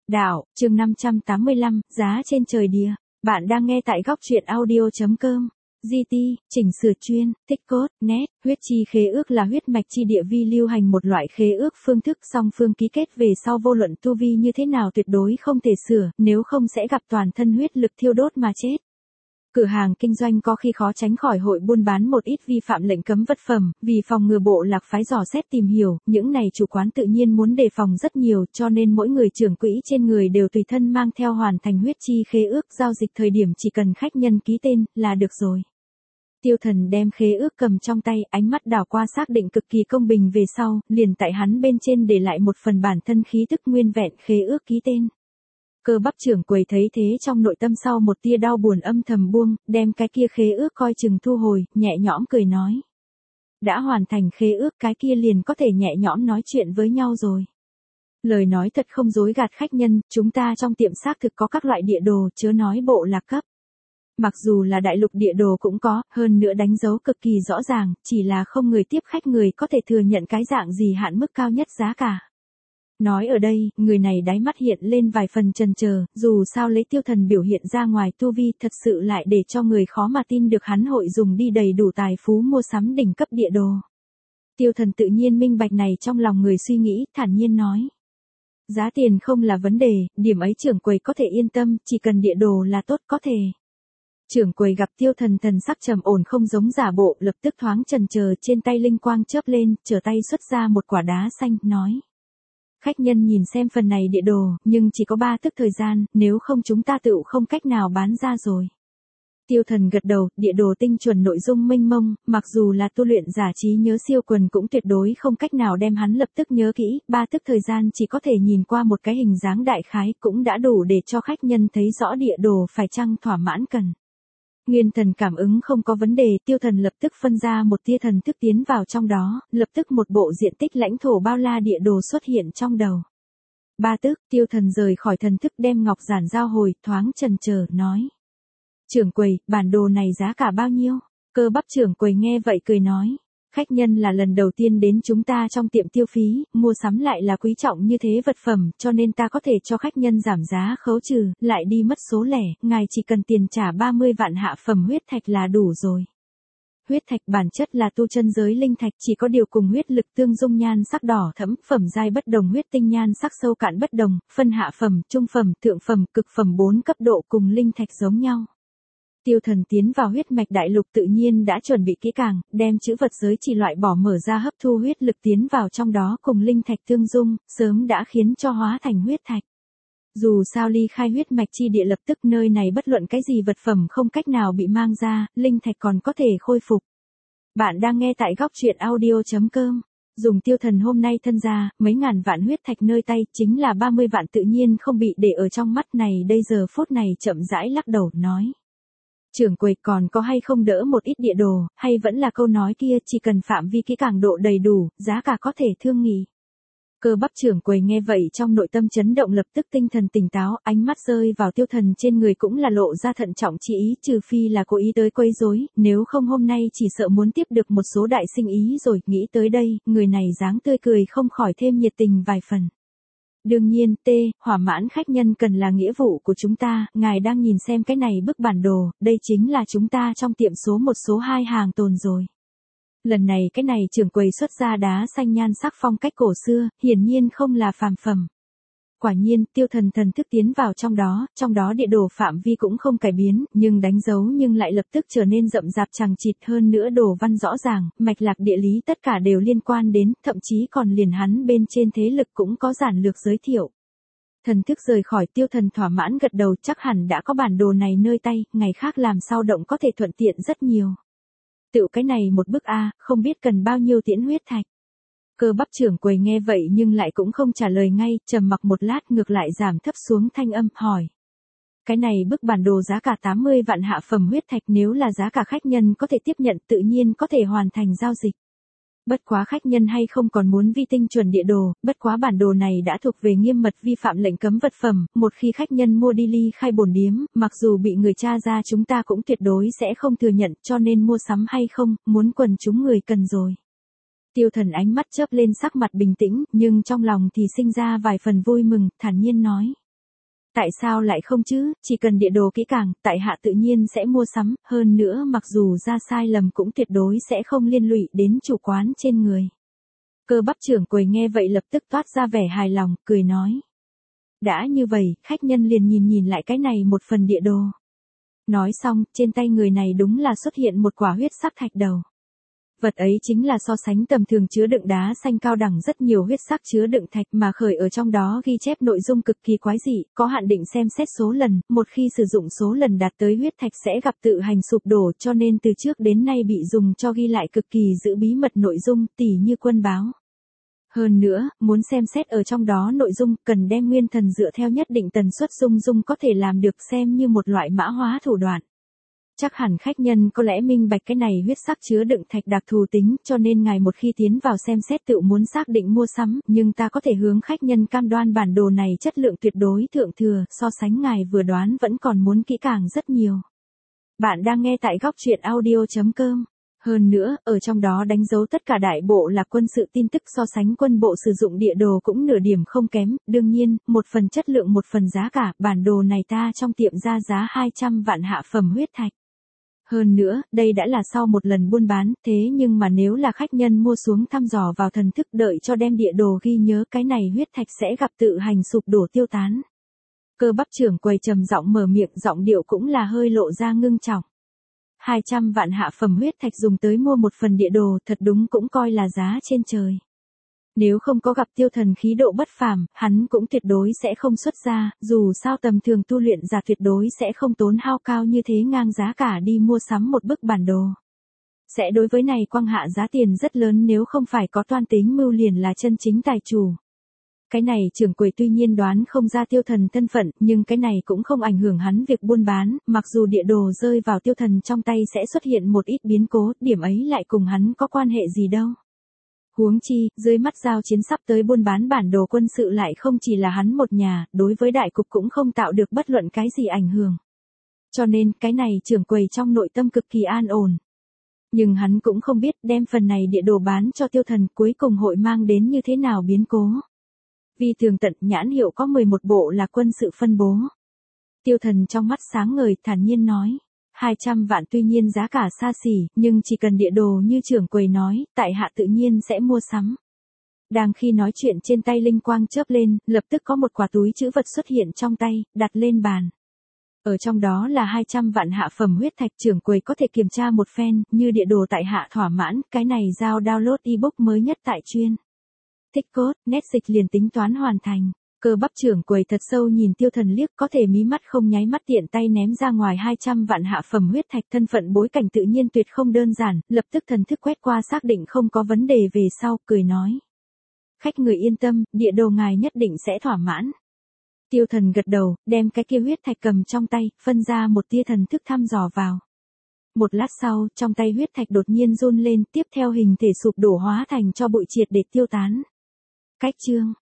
Đạo, chương 585, giá trên trời địa. Bạn đang nghe tại góc truyện audio.com. GT, chỉnh sửa chuyên, tích cốt, net, huyết chi khế ước là huyết mạch chi địa vi lưu hành một loại khế ước phương thức song phương ký kết về sau vô luận tu vi như thế nào tuyệt đối không thể sửa, nếu không sẽ gặp toàn thân huyết lực thiêu đốt mà chết. Cửa hàng kinh doanh có khi khó tránh khỏi hội buôn bán một ít vi phạm lệnh cấm vật phẩm, vì phòng ngừa bộ lạc phái dò xét tìm hiểu, những này chủ quán tự nhiên muốn đề phòng rất nhiều cho nên mỗi người trưởng quỹ trên người đều tùy thân mang theo hoàn thành huyết chi khế ước giao dịch thời điểm chỉ cần khách nhân ký tên là được rồi. Tiêu Thần đem khế ước cầm trong tay, ánh mắt đảo qua xác định cực kỳ công bình về sau, liền tại hắn bên trên để lại một phần bản thân khí tức nguyên vẹn khế ước ký tên. Cơ bắp trưởng quầy thấy thế trong nội tâm sau một tia đau buồn âm thầm buông, đem cái kia khế ước coi chừng thu hồi, nhẹ nhõm cười nói. Đã hoàn thành khế ước cái kia liền có thể nhẹ nhõm nói chuyện với nhau rồi. Lời nói thật không dối gạt khách nhân, chúng ta trong tiệm xác thực có các loại địa đồ chớ nói bộ lạc cấp. Mặc dù là đại lục địa đồ cũng có, hơn nữa đánh dấu cực kỳ rõ ràng, chỉ là không người tiếp khách người có thể thừa nhận cái dạng gì hạn mức cao nhất giá cả. Nói ở đây, người này đáy mắt hiện lên vài phần chần chờ, dù sao lấy Tiêu Thần biểu hiện ra ngoài tu vi thật sự lại để cho người khó mà tin được hắn hội dùng đi đầy đủ tài phú mua sắm đỉnh cấp địa đồ. Tiêu Thần tự nhiên minh bạch này trong lòng người suy nghĩ, thản nhiên nói. Giá tiền không là vấn đề, điểm ấy trưởng quầy có thể yên tâm, chỉ cần địa đồ là tốt có thể. Trưởng quầy gặp Tiêu Thần thần sắc trầm ổn không giống giả bộ, lập tức thoáng chần chờ trên tay linh quang chớp lên, trở tay xuất ra một quả đá xanh, nói. Khách nhân nhìn xem phần này địa đồ, nhưng chỉ có 3 tức thời gian, nếu không chúng ta tự không cách nào bán ra rồi. Tiêu Thần gật đầu, địa đồ tinh chuẩn nội dung mênh mông, mặc dù là tu luyện giả trí nhớ siêu quần cũng tuyệt đối không cách nào đem hắn lập tức nhớ kỹ, 3 tức thời gian chỉ có thể nhìn qua một cái hình dáng đại khái cũng đã đủ để cho khách nhân thấy rõ địa đồ phải chăng thỏa mãn cần. Nguyên thần cảm ứng không có vấn đề, Tiêu Thần lập tức phân ra một tia thần thức tiến vào trong đó, lập tức một bộ diện tích lãnh thổ bao la địa đồ xuất hiện trong đầu. 3 tức, Tiêu Thần rời khỏi thần thức đem ngọc giản giao hồi, thoáng chần chờ, nói. Trưởng quầy, bản đồ này giá cả bao nhiêu? Cơ bắp trưởng quầy nghe vậy cười nói. Khách nhân là lần đầu tiên đến chúng ta trong tiệm tiêu phí, mua sắm lại là quý trọng như thế vật phẩm, cho nên ta có thể cho khách nhân giảm giá khấu trừ, lại đi mất số lẻ, ngài chỉ cần tiền trả 30 vạn hạ phẩm huyết thạch là đủ rồi. Huyết thạch bản chất là tu chân giới linh thạch, chỉ có điều cùng huyết lực tương dung nhan sắc đỏ thẫm, phẩm giai bất đồng huyết tinh nhan sắc sâu cạn bất đồng, phân hạ phẩm, trung phẩm, thượng phẩm, cực phẩm 4 cấp độ cùng linh thạch giống nhau. Tiêu Thần tiến vào huyết mạch đại lục tự nhiên đã chuẩn bị kỹ càng, đem chữ vật giới chỉ loại bỏ mở ra hấp thu huyết lực tiến vào trong đó cùng linh thạch tương dung, sớm đã khiến cho hóa thành huyết thạch. Dù sao ly khai huyết mạch chi địa lập tức nơi này bất luận cái gì vật phẩm không cách nào bị mang ra, linh thạch còn có thể khôi phục. Bạn đang nghe tại góc truyện audio.com. Dùng Tiêu Thần hôm nay thân ra, mấy ngàn vạn huyết thạch nơi tay, chính là 30 vạn tự nhiên không bị để ở trong mắt này đây giờ phút này chậm rãi lắc đầu, nói. Trưởng quầy còn có hay không đỡ một ít địa đồ, hay vẫn là câu nói kia chỉ cần phạm vi kỹ càng độ đầy đủ, giá cả có thể thương nghị. Cơ bắp trưởng quầy nghe vậy trong nội tâm chấn động lập tức tinh thần tỉnh táo, ánh mắt rơi vào Tiêu Thần trên người cũng là lộ ra thận trọng chi ý trừ phi là cố ý tới quấy rối, nếu không hôm nay chỉ sợ muốn tiếp được một số đại sinh ý rồi, nghĩ tới đây, người này dáng tươi cười không khỏi thêm nhiệt tình vài phần. Đương nhiên, hỏa mãn khách nhân cần là nghĩa vụ của chúng ta, ngài đang nhìn xem cái này bức bản đồ, đây chính là chúng ta trong tiệm số 1 số 2 hàng tồn rồi. Lần này cái này trưởng quầy xuất ra đá xanh nhan sắc phong cách cổ xưa, hiển nhiên không là phàm phẩm. Quả nhiên, Tiêu Thần thần thức tiến vào trong đó địa đồ phạm vi cũng không cải biến, nhưng đánh dấu nhưng lại lập tức trở nên rậm rạp chằng chịt hơn nữa đồ văn rõ ràng, mạch lạc địa lý tất cả đều liên quan đến, thậm chí còn liền hắn bên trên thế lực cũng có giản lược giới thiệu. Thần thức rời khỏi Tiêu Thần thỏa mãn gật đầu chắc hẳn đã có bản đồ này nơi tay, ngày khác làm sao động có thể thuận tiện rất nhiều. Tự cái này một bức không biết cần bao nhiêu tiễn huyết thạch. Cơ bắp trưởng quầy nghe vậy nhưng lại cũng không trả lời ngay, trầm mặc một lát ngược lại giảm thấp xuống thanh âm, hỏi. Cái này bức bản đồ giá cả 80 vạn hạ phẩm huyết thạch nếu là giá cả khách nhân có thể tiếp nhận tự nhiên có thể hoàn thành giao dịch. Bất quá khách nhân hay không còn muốn vi tinh chuẩn địa đồ, bất quá bản đồ này đã thuộc về nghiêm mật vi phạm lệnh cấm vật phẩm, một khi khách nhân mua đi ly khai bổn điếm, mặc dù bị người tra ra chúng ta cũng tuyệt đối sẽ không thừa nhận cho nên mua sắm hay không, muốn quần chúng người cần rồi. Tiêu Thần ánh mắt chớp lên sắc mặt bình tĩnh, nhưng trong lòng thì sinh ra vài phần vui mừng, thản nhiên nói. Tại sao lại không chứ, chỉ cần địa đồ kỹ càng, tại hạ tự nhiên sẽ mua sắm, hơn nữa mặc dù ra sai lầm cũng tuyệt đối sẽ không liên lụy đến chủ quán trên người. Cơ bắp trưởng quầy nghe vậy lập tức toát ra vẻ hài lòng, cười nói. Đã như vậy, khách nhân liền nhìn lại cái này một phần địa đồ. Nói xong, trên tay người này đúng là xuất hiện một quả huyết sắc thạch đầu. Vật ấy chính là so sánh tầm thường chứa đựng đá xanh cao đẳng rất nhiều huyết sắc chứa đựng thạch mà khởi ở trong đó ghi chép nội dung cực kỳ quái dị, có hạn định xem xét số lần, một khi sử dụng số lần đạt tới huyết thạch sẽ gặp tự hành sụp đổ cho nên từ trước đến nay bị dùng cho ghi lại cực kỳ giữ bí mật nội dung tỉ như quân báo. Hơn nữa, muốn xem xét ở trong đó nội dung cần đem nguyên thần dựa theo nhất định tần suất dung có thể làm được xem như một loại mã hóa thủ đoạn. Chắc hẳn khách nhân có lẽ minh bạch cái này huyết sắc chứa đựng thạch đặc thù tính cho nên ngài một khi tiến vào xem xét tự muốn xác định mua sắm, nhưng ta có thể hướng khách nhân cam đoan bản đồ này chất lượng tuyệt đối thượng thừa, so sánh ngài vừa đoán vẫn còn muốn kỹ càng rất nhiều. Bạn đang nghe tại góc truyện audio.com. Hơn nữa, ở trong đó đánh dấu tất cả đại bộ là quân sự tin tức so sánh quân bộ sử dụng địa đồ cũng nửa điểm không kém, đương nhiên, một phần chất lượng một phần giá cả, bản đồ này ta trong tiệm ra giá 200 vạn hạ phẩm huyết thạch. Hơn nữa, đây đã là sau một lần buôn bán, thế nhưng mà nếu là khách nhân mua xuống thăm dò vào thần thức đợi cho đem địa đồ ghi nhớ cái này huyết thạch sẽ gặp tự hành sụp đổ tiêu tán. Cơ bắp trưởng quầy trầm giọng mở miệng giọng điệu cũng là hơi lộ ra ngưng trọng. 200 vạn hạ phẩm huyết thạch dùng tới mua một phần địa đồ thật đúng cũng coi là giá trên trời. Nếu không có gặp tiêu thần khí độ bất phàm, hắn cũng tuyệt đối sẽ không xuất ra, dù sao tầm thường tu luyện giả tuyệt đối sẽ không tốn hao cao như thế ngang giá cả đi mua sắm một bức bản đồ. Sẽ đối với này quăng hạ giá tiền rất lớn nếu không phải có toan tính mưu liền là chân chính tài chủ. Cái này trưởng quầy tuy nhiên đoán không ra tiêu thần thân phận, nhưng cái này cũng không ảnh hưởng hắn việc buôn bán, mặc dù địa đồ rơi vào tiêu thần trong tay sẽ xuất hiện một ít biến cố, điểm ấy lại cùng hắn có quan hệ gì đâu. Huống chi, dưới mắt giao chiến sắp tới buôn bán bản đồ quân sự lại không chỉ là hắn một nhà, đối với đại cục cũng không tạo được bất luận cái gì ảnh hưởng. Cho nên, cái này trưởng quầy trong nội tâm cực kỳ an ổn. Nhưng hắn cũng không biết đem phần này địa đồ bán cho tiêu thần cuối cùng hội mang đến như thế nào biến cố. Vì tường tận nhãn hiệu có 11 bộ là quân sự phân bố. Tiêu thần trong mắt sáng ngời thản nhiên nói. 200 vạn tuy nhiên giá cả xa xỉ, nhưng chỉ cần địa đồ như trưởng quầy nói, tại hạ tự nhiên sẽ mua sắm. Đang khi nói chuyện trên tay linh quang chớp lên, lập tức có một quả túi trữ vật xuất hiện trong tay, đặt lên bàn. Ở trong đó là 200 vạn hạ phẩm huyết thạch trưởng quầy có thể kiểm tra một phen, như địa đồ tại hạ thỏa mãn, cái này giao download ebook mới nhất tại chuyên. Thích cốt, nét dịch liền tính toán hoàn thành. Cơ bắp trưởng quầy thật sâu nhìn tiêu thần liếc có thể mí mắt không nháy mắt tiện tay ném ra ngoài 200 vạn hạ phẩm huyết thạch thân phận bối cảnh tự nhiên tuyệt không đơn giản, lập tức thần thức quét qua xác định không có vấn đề về sau, cười nói. Khách người yên tâm, địa đồ ngài nhất định sẽ thỏa mãn. Tiêu thần gật đầu, đem cái kia huyết thạch cầm trong tay, phân ra một tia thần thức thăm dò vào. Một lát sau, trong tay huyết thạch đột nhiên run lên, tiếp theo hình thể sụp đổ hóa thành cho bụi triệt để tiêu tán. Cách chương